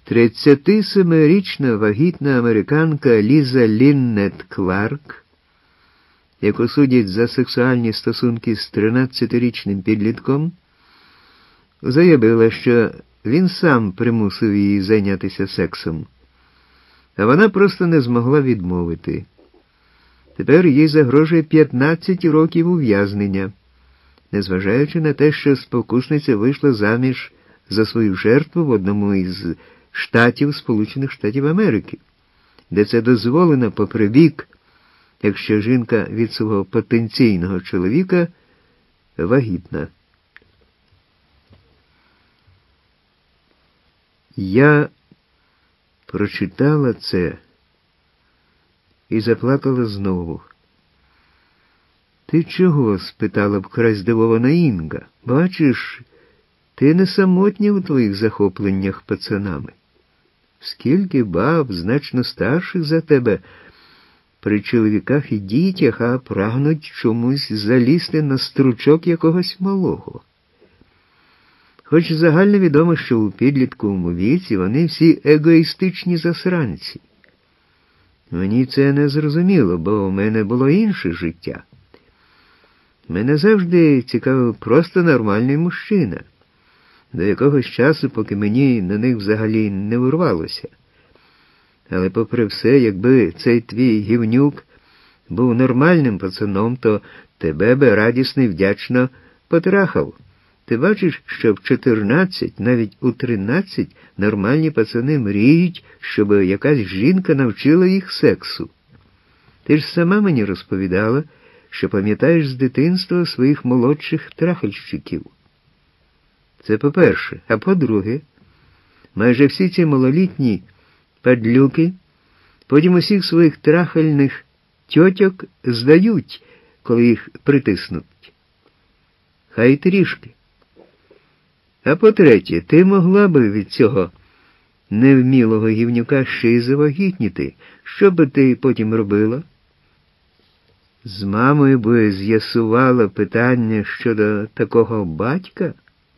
37-річна вагітна американка Ліза Ліннет Кларк, яку судять за сексуальні стосунки з 13-річним підлітком, заявила, що він сам примусив її зайнятися сексом, а вона просто не змогла відмовити. Тепер їй загрожує 15 років ув'язнення, незважаючи на те, що спокусниця вийшла заміж за свою жертву в одному із штатів Сполучених Штатів Америки, де це дозволено попри вік, якщо жінка від свого потенційного чоловіка вагітна. Я прочитала це і заплакала знову. «Ти чого?» – спитала вкрай здивована Інга. «Бачиш, ти не самотня у твоїх захопленнях пацанами. Скільки баб, значно старших за тебе, при чоловіках і дітях, а прагнуть чомусь залізти на стручок якогось малого. Хоч загальновідомо, що у підлітковому віці вони всі егоїстичні засранці. Мені це не зрозуміло, бо у мене було інше життя. Мене завжди цікавив просто нормальний мужчина, до якогось часу, поки мені на них взагалі не вирвалося. Але попри все, якби цей твій гівнюк був нормальним пацаном, то тебе би радісно і вдячно потрахав. Ти бачиш, що в 14, навіть у 13 нормальні пацани мріють, щоб якась жінка навчила їх сексу. Ти ж сама мені розповідала, що пам'ятаєш з дитинства своїх молодших трахальщиків. Це по-перше. А по-друге, майже всі ці малолітні падлюки потім усіх своїх трахальних тьотьок здають, коли їх притиснуть. Хай трішки. А по-третє, ти могла би від цього невмілого гівнюка ще й завагітніти. Що би ти потім робила? З мамою би з'ясувала питання щодо такого батька?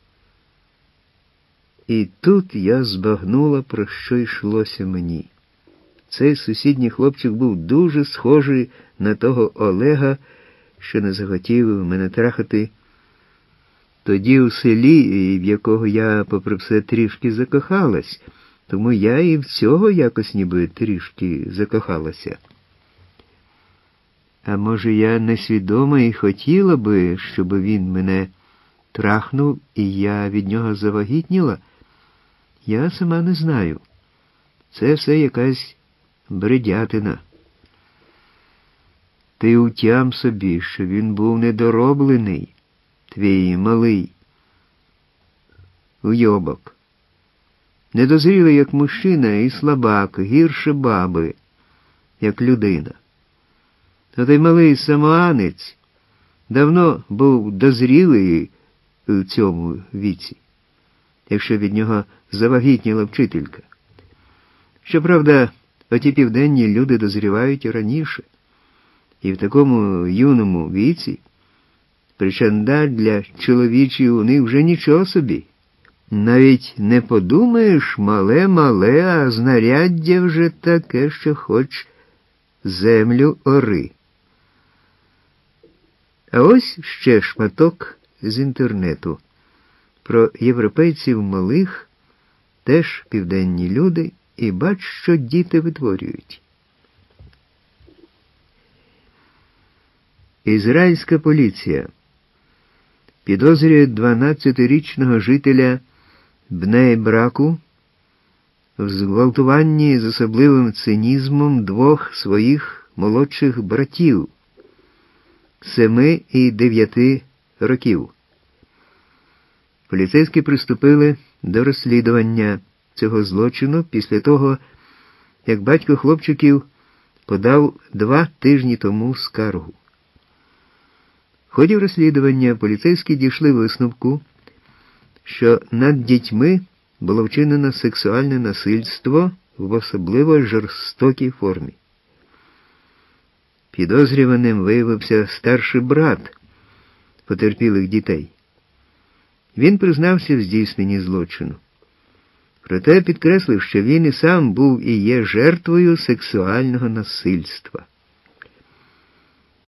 І тут я збагнула, про що йшлося мені. Цей сусідній хлопчик був дуже схожий на того Олега, що не захотів мене трахати тоді у селі, і в якого я, попри все, трішки закохалась, тому я і в цього якось ніби трішки закохалася. А може, я несвідомо і хотіла би, щоб він мене трахнув, і я від нього завагітніла? Я сама не знаю. Це все якась бредятина. Ти утям собі, що він був недороблений, твій малий уйобок. Недозрілий як мужчина і слабак, гірше баби, як людина. А той малий самоанець давно був дозрілий у цьому віці, якщо від нього завагітніла вчителька. Щоправда, оті південні люди дозрівають раніше, і в такому юному віці причандаль для чоловічої у них вже нічого собі. Навіть не подумаєш, мале-мале, а знаряддя вже таке, що хоч землю ори. А ось ще шматок з інтернету. Про європейців малих, теж південні люди, і бач, що діти витворюють. Ізраїльська поліція підозрює 12-річного жителя Бней-Браку в зґвалтуванні з особливим цинізмом двох своїх молодших братів 7 і 9 років. Поліцейські приступили до розслідування цього злочину після того, як батько хлопчиків подав 2 тижні тому скаргу. В ході розслідування поліцейські дійшли висновку, що над дітьми було вчинено сексуальне насильство в особливо жорстокій формі. Підозрюваним виявився старший брат потерпілих дітей. Він признався в здійсненні злочину. Проте підкреслив, що він і сам був і є жертвою сексуального насильства.